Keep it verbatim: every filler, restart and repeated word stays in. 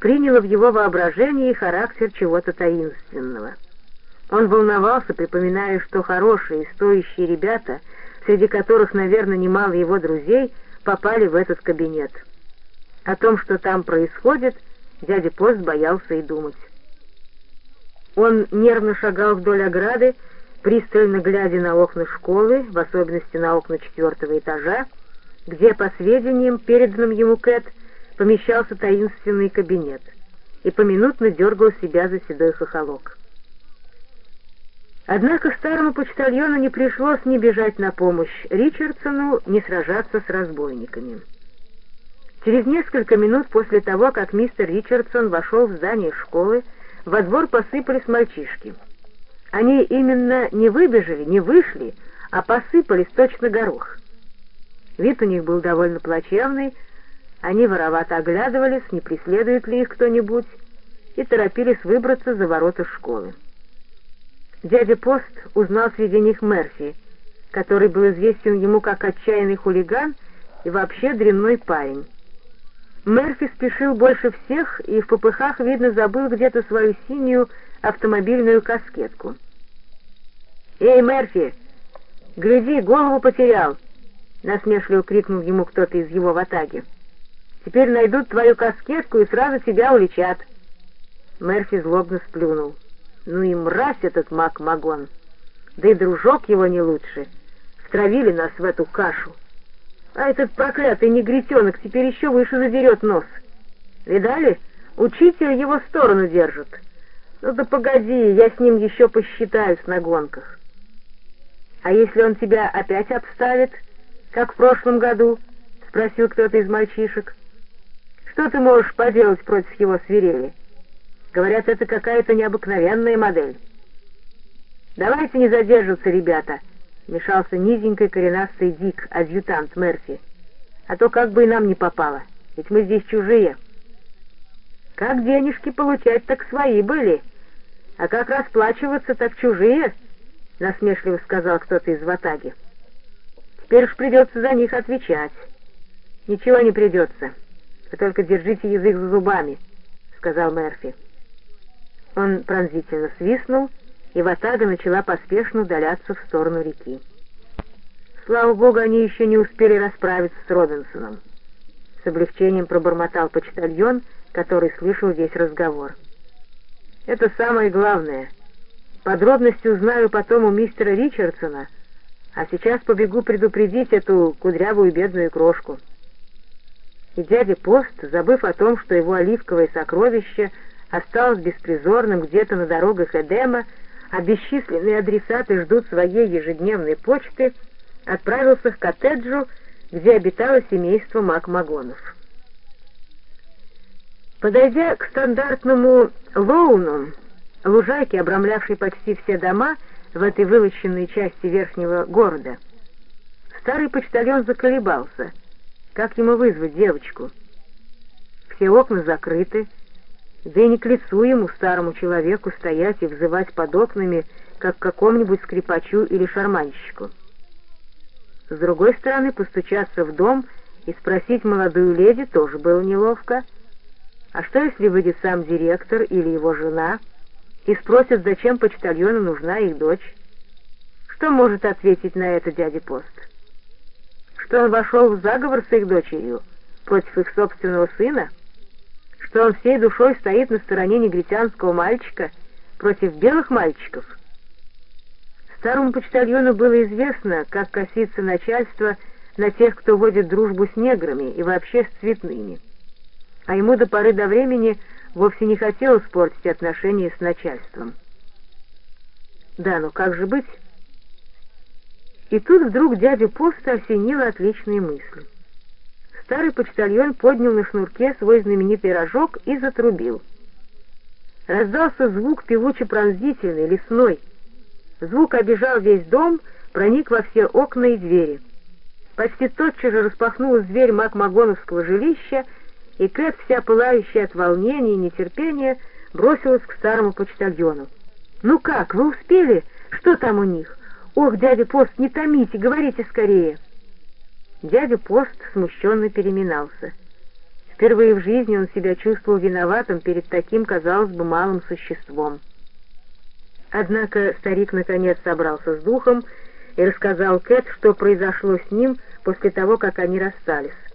приняло в его воображении характер чего-то таинственного. Он волновался, припоминая, что хорошие и стоящие ребята, среди которых, наверное, немало его друзей, попали в этот кабинет. О том, что там происходит, дядя Пост боялся и думать. Он нервно шагал вдоль ограды, пристально глядя на окна школы, в особенности на окна четвертого этажа, где, по сведениям, переданным ему Кэт, помещался таинственный кабинет, и поминутно дергал себя за седой хохолок. Однако старому почтальону не пришлось ни бежать на помощь Ричардсону, ни сражаться с разбойниками. Через несколько минут после того, как мистер Ричардсон вошел в здание школы, во двор посыпались мальчишки. Они именно не выбежали, не вышли, а посыпались точно горох. Вид у них был довольно плачевный, они воровато оглядывались, не преследует ли их кто-нибудь, и торопились выбраться за ворота школы. Дядя Пост узнал среди них Мерфи, который был известен ему как отчаянный хулиган и вообще дрянной парень. Мерфи спешил больше всех и в попыхах, видно, забыл где-то свою синюю автомобильную каскетку. «Эй, Мерфи, гляди, голову потерял!» — насмешливо крикнул ему кто-то из его ватаги. «Теперь найдут твою каскетку и сразу тебя уличат». Мерфи злобно сплюнул. «Ну и мразь этот Мак-Магон! Да и дружок его не лучше. Втравили нас в эту кашу. А этот проклятый негритенок теперь еще выше задерет нос. Видали? Учитель его сторону держит. Ну да погоди, я с ним еще посчитаюсь на гонках». «А если он тебя опять обставит, как в прошлом году?» — спросил кто-то из мальчишек. «Что ты можешь поделать против его свирели? Говорят, это какая-то необыкновенная модель». «Давайте не задерживаться, ребята», — вмешался низенький коренастый Дик, адъютант Мерфи. «А то как бы и нам не попало, ведь мы здесь чужие». «Как денежки получать, так свои были, а как расплачиваться, так чужие», — насмешливо сказал кто-то из ватаги. «Теперь уж придется за них отвечать». «Ничего не придется, вы только держите язык за зубами», — сказал Мерфи. Он пронзительно свистнул, и ватага начала поспешно удаляться в сторону реки. Слава богу, они еще не успели расправиться с Робинсоном. С облегчением пробормотал почтальон, который слышал весь разговор. «Это самое главное. Подробности узнаю потом у мистера Ричардсона, а сейчас побегу предупредить эту кудрявую бедную крошку». И дядя Пост, забыв о том, что его оливковое сокровище осталось беспризорным где-то на дорогах Эдема, а бесчисленные адресаты ждут своей ежедневной почты, отправился к коттеджу, где обитало семейство Мак-Магонов. Подойдя к стандартному лоуну, лужайке, обрамлявшей почти все дома в этой вылощенной части верхнего города, старый почтальон заколебался, как ему вызвать девочку. Все окна закрыты, да и не к лицу ему, старому человеку, стоять и взывать под окнами, как какому-нибудь скрипачу или шарманщику. С другой стороны, постучаться в дом и спросить молодую леди тоже было неловко. А что, если выйдет сам директор или его жена и спросят, зачем почтальону нужна их дочь? Что может ответить на это дядя Пост? Что он вошел в заговор с их дочерью против их собственного сына? Что он всей душой стоит на стороне негритянского мальчика против белых мальчиков? Старому почтальону было известно, как косится начальство на тех, кто водит дружбу с неграми и вообще с цветными. А ему до поры до времени вовсе не хотелось портить отношения с начальством. Да, ну как же быть? И тут вдруг дядю Поста осенила отличная мысль. Старый почтальон поднял на шнурке свой знаменитый рожок и затрубил. Раздался звук певуче-пронзительный, лесной. Звук обежал весь дом, проник во все окна и двери. Почти тотчас же распахнулась дверь Мак-Магоновского жилища, и Кэт, вся пылающая от волнения и нетерпения, бросилась к старому почтальону. «Ну как, вы успели? Что там у них? Ох, дядя Пост, не томите, говорите скорее!» Дядя Пост смущенно переминался. Впервые в жизни он себя чувствовал виноватым перед таким, казалось бы, малым существом. Однако старик наконец собрался с духом и рассказал Кэт, что произошло с ним после того, как они расстались.